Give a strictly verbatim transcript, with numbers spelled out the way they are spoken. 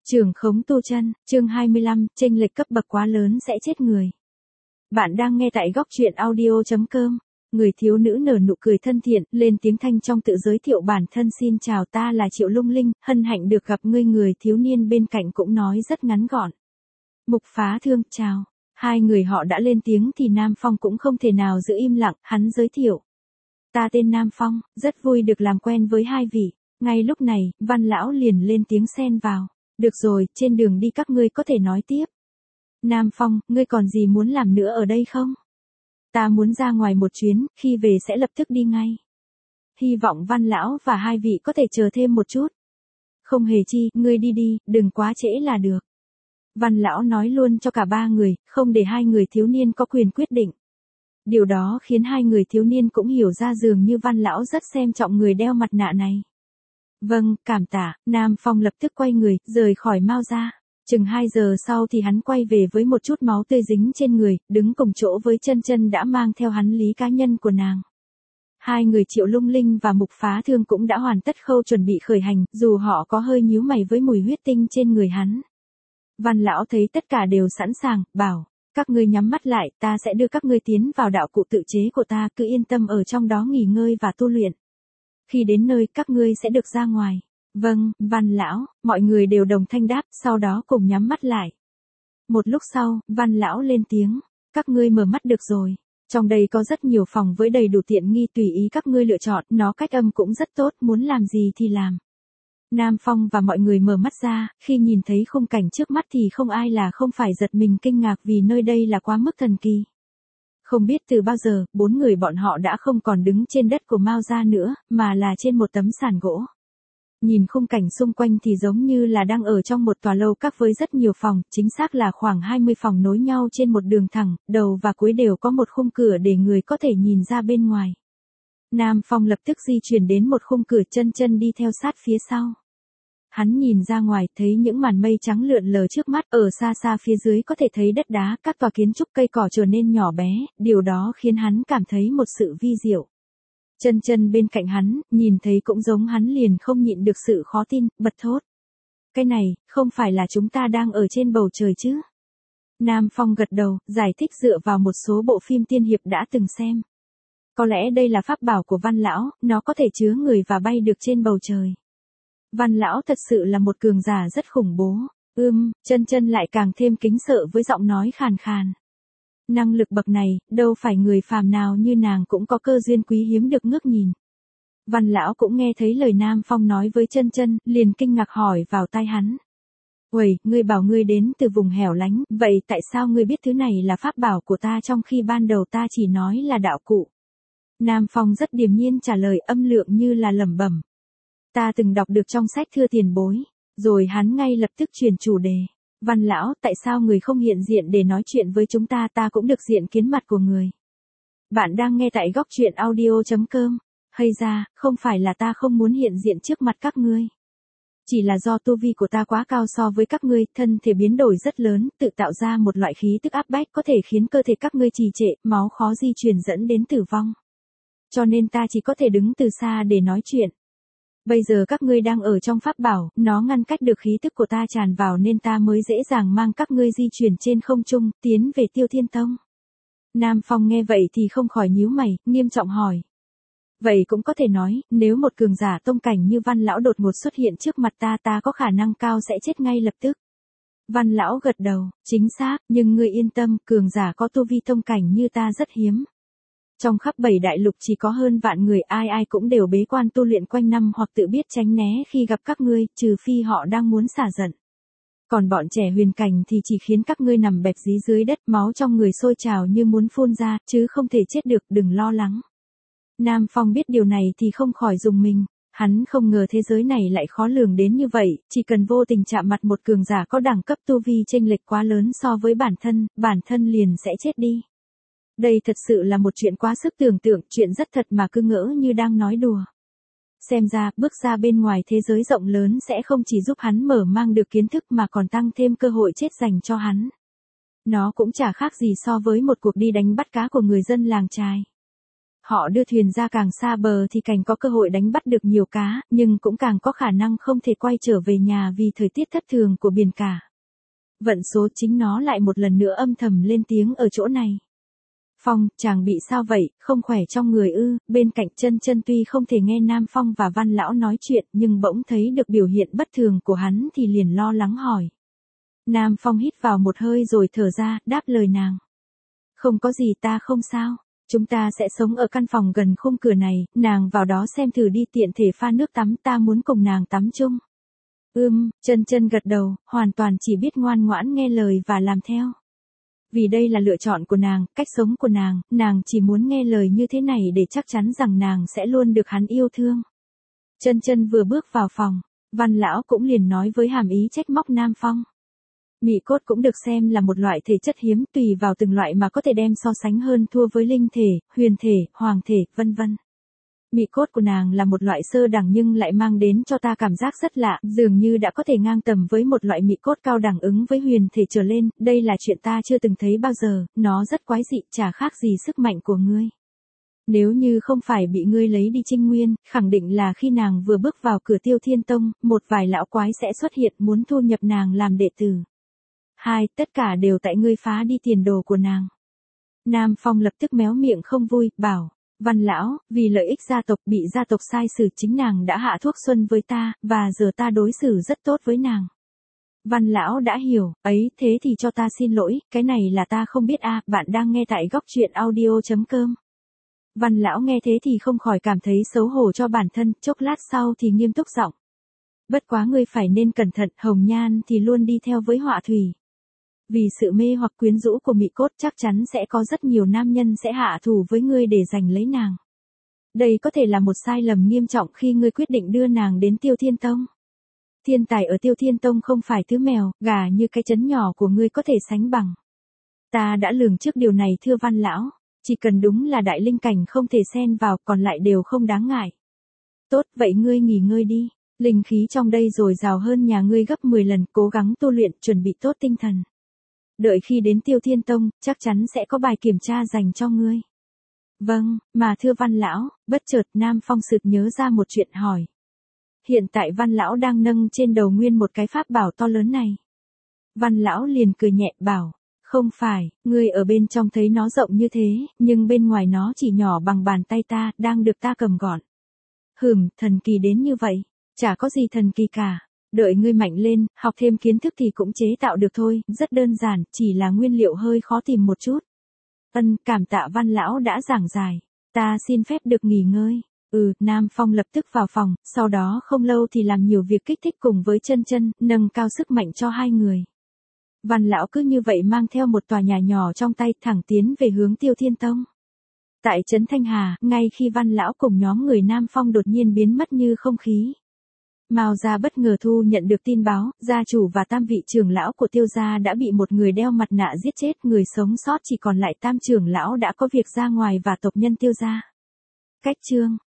Trưởng khống tu chân, chương hai mươi lăm, chênh lệch cấp bậc quá lớn sẽ chết người. Bạn đang nghe tại góc truyện audio chấm com. Người thiếu nữ nở nụ cười thân thiện, lên tiếng thanh trong tự giới thiệu bản thân. Xin chào, ta là Triệu Lung Linh, hân hạnh được gặp ngươi. Người thiếu niên bên cạnh cũng nói rất ngắn gọn. Mục Phá Thương, chào. Hai người họ đã lên tiếng thì Nam Phong cũng không thể nào giữ im lặng, hắn giới thiệu. Ta tên Nam Phong, rất vui được làm quen với hai vị. Ngay lúc này, Văn Lão liền lên tiếng xen vào. Được rồi, trên đường đi các ngươi có thể nói tiếp. Nam Phong, ngươi còn gì muốn làm nữa ở đây không? Ta muốn ra ngoài một chuyến, khi về sẽ lập tức đi ngay. Hy vọng Văn Lão và hai vị có thể chờ thêm một chút. Không hề chi, ngươi đi đi, đừng quá trễ là được. Văn Lão nói luôn cho cả ba người, không để hai người thiếu niên có quyền quyết định. Điều đó khiến hai người thiếu niên cũng hiểu ra dường như Văn Lão rất xem trọng người đeo mặt nạ này. Vâng, cảm tạ. Nam Phong lập tức quay người, rời khỏi Mao gia. Chừng hai giờ sau thì hắn quay về với một chút máu tươi dính trên người, đứng cùng chỗ với Chân Chân đã mang theo hắn lý cá nhân của nàng. Hai người Triệu Lung Linh và Mục Phá Thương cũng đã hoàn tất khâu chuẩn bị khởi hành, dù họ có hơi nhíu mày với mùi huyết tinh trên người hắn. Văn Lão thấy tất cả đều sẵn sàng, bảo, các ngươi nhắm mắt lại, ta sẽ đưa các ngươi tiến vào đạo cụ tự chế của ta, cứ yên tâm ở trong đó nghỉ ngơi và tu luyện. Khi đến nơi các ngươi sẽ được ra ngoài. Vâng, Văn Lão, mọi người đều đồng thanh đáp, sau đó cùng nhắm mắt lại. Một lúc sau, Văn Lão lên tiếng, các ngươi mở mắt được rồi. Trong đây có rất nhiều phòng với đầy đủ tiện nghi tùy ý các ngươi lựa chọn, nó cách âm cũng rất tốt, muốn làm gì thì làm. Nam Phong và mọi người mở mắt ra, khi nhìn thấy khung cảnh trước mắt thì không ai là không phải giật mình kinh ngạc vì nơi đây là quá mức thần kỳ. Không biết từ bao giờ, bốn người bọn họ đã không còn đứng trên đất của Mao gia nữa, mà là trên một tấm sàn gỗ. Nhìn khung cảnh xung quanh thì giống như là đang ở trong một tòa lâu các với rất nhiều phòng, chính xác là khoảng hai mươi phòng nối nhau trên một đường thẳng, đầu và cuối đều có một khung cửa để người có thể nhìn ra bên ngoài. Nam Phong lập tức di chuyển đến một khung cửa, Chân Chân đi theo sát phía sau. Hắn nhìn ra ngoài, thấy những màn mây trắng lượn lờ trước mắt, ở xa xa phía dưới có thể thấy đất đá, các tòa kiến trúc cây cỏ trở nên nhỏ bé, điều đó khiến hắn cảm thấy một sự vi diệu. Chân Chân bên cạnh hắn, nhìn thấy cũng giống hắn liền không nhịn được sự khó tin, bật thốt. Cái này, không phải là chúng ta đang ở trên bầu trời chứ? Nam Phong gật đầu, giải thích dựa vào một số bộ phim tiên hiệp đã từng xem. Có lẽ đây là pháp bảo của Văn Lão, nó có thể chứa người và bay được trên bầu trời. Văn Lão thật sự là một cường giả rất khủng bố. Ưm, Chân Chân lại càng thêm kính sợ với giọng nói khàn khàn. Năng lực bậc này, đâu phải người phàm nào như nàng cũng có cơ duyên quý hiếm được ngước nhìn. Văn Lão cũng nghe thấy lời Nam Phong nói với Chân Chân, liền kinh ngạc hỏi vào tai hắn. Uầy, ngươi bảo ngươi đến từ vùng hẻo lánh, vậy tại sao ngươi biết thứ này là pháp bảo của ta trong khi ban đầu ta chỉ nói là đạo cụ? Nam Phong rất điềm nhiên trả lời, âm lượng như là lẩm bẩm. Ta từng đọc được trong sách thưa tiền bối. Rồi hắn ngay lập tức chuyển chủ đề. Văn Lão, tại sao người không hiện diện để nói chuyện với chúng ta, ta cũng được diện kiến mặt của người. Bạn đang nghe tại góc truyện audio chấm com. Hay ra, không phải là ta không muốn hiện diện trước mặt các ngươi. Chỉ là do tu vi của ta quá cao so với các ngươi, thân thể biến đổi rất lớn, tự tạo ra một loại khí tức áp bách có thể khiến cơ thể các ngươi trì trệ, máu khó di chuyển dẫn đến tử vong. Cho nên ta chỉ có thể đứng từ xa để nói chuyện. Bây giờ các ngươi đang ở trong pháp bảo, nó ngăn cách được khí tức của ta tràn vào nên ta mới dễ dàng mang các ngươi di chuyển trên không trung, tiến về Tiêu Thiên Tông. Nam Phong nghe vậy thì không khỏi nhíu mày, nghiêm trọng hỏi. Vậy cũng có thể nói, nếu một cường giả tông cảnh như Văn Lão đột ngột xuất hiện trước mặt ta, ta có khả năng cao sẽ chết ngay lập tức. Văn Lão gật đầu, chính xác, nhưng ngươi yên tâm, cường giả có tu vi tông cảnh như ta rất hiếm. Trong khắp bảy đại lục chỉ có hơn vạn người, ai ai cũng đều bế quan tu luyện quanh năm hoặc tự biết tránh né khi gặp các ngươi, trừ phi họ đang muốn xả giận. Còn bọn trẻ huyền cảnh thì chỉ khiến các ngươi nằm bẹp dí dưới đất, máu trong người sôi trào như muốn phun ra, chứ không thể chết được, đừng lo lắng. Nam Phong biết điều này thì không khỏi rùng mình, hắn không ngờ thế giới này lại khó lường đến như vậy, chỉ cần vô tình chạm mặt một cường giả có đẳng cấp tu vi chênh lệch quá lớn so với bản thân, bản thân liền sẽ chết đi. Đây thật sự là một chuyện quá sức tưởng tượng, chuyện rất thật mà cứ ngỡ như đang nói đùa. Xem ra, bước ra bên ngoài thế giới rộng lớn sẽ không chỉ giúp hắn mở mang được kiến thức mà còn tăng thêm cơ hội chết dành cho hắn. Nó cũng chả khác gì so với một cuộc đi đánh bắt cá của người dân làng chài. Họ đưa thuyền ra càng xa bờ thì càng có cơ hội đánh bắt được nhiều cá, nhưng cũng càng có khả năng không thể quay trở về nhà vì thời tiết thất thường của biển cả. Vận số chính nó lại một lần nữa âm thầm lên tiếng ở chỗ này. Phong, chàng bị sao vậy, không khỏe trong người ư? Bên cạnh Chân Chân tuy không thể nghe Nam Phong và Văn Lão nói chuyện nhưng bỗng thấy được biểu hiện bất thường của hắn thì liền lo lắng hỏi. Nam Phong hít vào một hơi rồi thở ra, đáp lời nàng. Không có gì, ta không sao. Chúng ta sẽ sống ở căn phòng gần khung cửa này, nàng vào đó xem thử đi, tiện thể pha nước tắm, ta muốn cùng nàng tắm chung. Ừm, Chân Chân gật đầu, hoàn toàn chỉ biết ngoan ngoãn nghe lời và làm theo. Vì đây là lựa chọn của nàng, cách sống của nàng, nàng chỉ muốn nghe lời như thế này để chắc chắn rằng nàng sẽ luôn được hắn yêu thương. Chân Chân vừa bước vào phòng, Văn Lão cũng liền nói với hàm ý trách móc Nam Phong. Mị cốt cũng được xem là một loại thể chất hiếm, tùy vào từng loại mà có thể đem so sánh hơn thua với linh thể, huyền thể, hoàng thể, vân vân. Mị cốt của nàng là một loại sơ đẳng nhưng lại mang đến cho ta cảm giác rất lạ, dường như đã có thể ngang tầm với một loại mị cốt cao đẳng ứng với huyền thể trở lên, đây là chuyện ta chưa từng thấy bao giờ, nó rất quái dị, chả khác gì sức mạnh của ngươi. Nếu như không phải bị ngươi lấy đi Trinh Nguyên, khẳng định là khi nàng vừa bước vào cửa Tiêu Thiên Tông, một vài lão quái sẽ xuất hiện muốn thu nhập nàng làm đệ tử. Hai, tất cả đều tại ngươi phá đi tiền đồ của nàng. Nam Phong lập tức méo miệng không vui, bảo, Văn Lão, vì lợi ích gia tộc bị gia tộc sai xử chính nàng đã hạ thuốc xuân với ta, và giờ ta đối xử rất tốt với nàng. Văn Lão đã hiểu, ấy thế thì cho ta xin lỗi, cái này là ta không biết a. À, bạn đang nghe tại góc truyện audio chấm com. Văn Lão nghe thế thì không khỏi cảm thấy xấu hổ cho bản thân, chốc lát sau thì nghiêm túc giọng. Bất quá ngươi phải nên cẩn thận, hồng nhan thì luôn đi theo với họa thủy. Vì sự mê hoặc quyến rũ của mị cốt chắc chắn sẽ có rất nhiều nam nhân sẽ hạ thủ với ngươi để giành lấy nàng. Đây có thể là một sai lầm nghiêm trọng khi ngươi quyết định đưa nàng đến Tiêu Thiên Tông. Thiên tài ở Tiêu Thiên Tông không phải thứ mèo, gà như cái trấn nhỏ của ngươi có thể sánh bằng. Ta đã lường trước điều này thưa Văn Lão, chỉ cần đúng là đại linh cảnh không thể xen vào, còn lại đều không đáng ngại. Tốt, vậy ngươi nghỉ ngơi đi, linh khí trong đây dồi dào hơn nhà ngươi gấp mười lần, cố gắng tu luyện, chuẩn bị tốt tinh thần. Đợi khi đến Tiêu Thiên Tông, chắc chắn sẽ có bài kiểm tra dành cho ngươi. Vâng, mà thưa Văn Lão, bất chợt Nam Phong sực nhớ ra một chuyện hỏi. Hiện tại Văn Lão đang nâng trên đầu nguyên một cái pháp bảo to lớn này. Văn Lão liền cười nhẹ bảo, không phải, ngươi ở bên trong thấy nó rộng như thế, nhưng bên ngoài nó chỉ nhỏ bằng bàn tay ta, đang được ta cầm gọn. Hừm, thần kỳ đến như vậy, chả có gì thần kỳ cả. Đợi ngươi mạnh lên, học thêm kiến thức thì cũng chế tạo được thôi, rất đơn giản, chỉ là nguyên liệu hơi khó tìm một chút. Ân, cảm tạ Văn Lão đã giảng giải. Ta xin phép được nghỉ ngơi. Ừ, Nam Phong lập tức vào phòng, sau đó không lâu thì làm nhiều việc kích thích cùng với Chân Chân, nâng cao sức mạnh cho hai người. Văn Lão cứ như vậy mang theo một tòa nhà nhỏ trong tay thẳng tiến về hướng Tiêu Thiên Tông. Tại trấn Thanh Hà, ngay khi Văn Lão cùng nhóm người Nam Phong đột nhiên biến mất như không khí. Mao gia bất ngờ thu nhận được tin báo, gia chủ và tam vị trưởng lão của Tiêu gia đã bị một người đeo mặt nạ giết chết, người sống sót chỉ còn lại tam trưởng lão đã có việc ra ngoài và tộc nhân Tiêu gia. Cách chương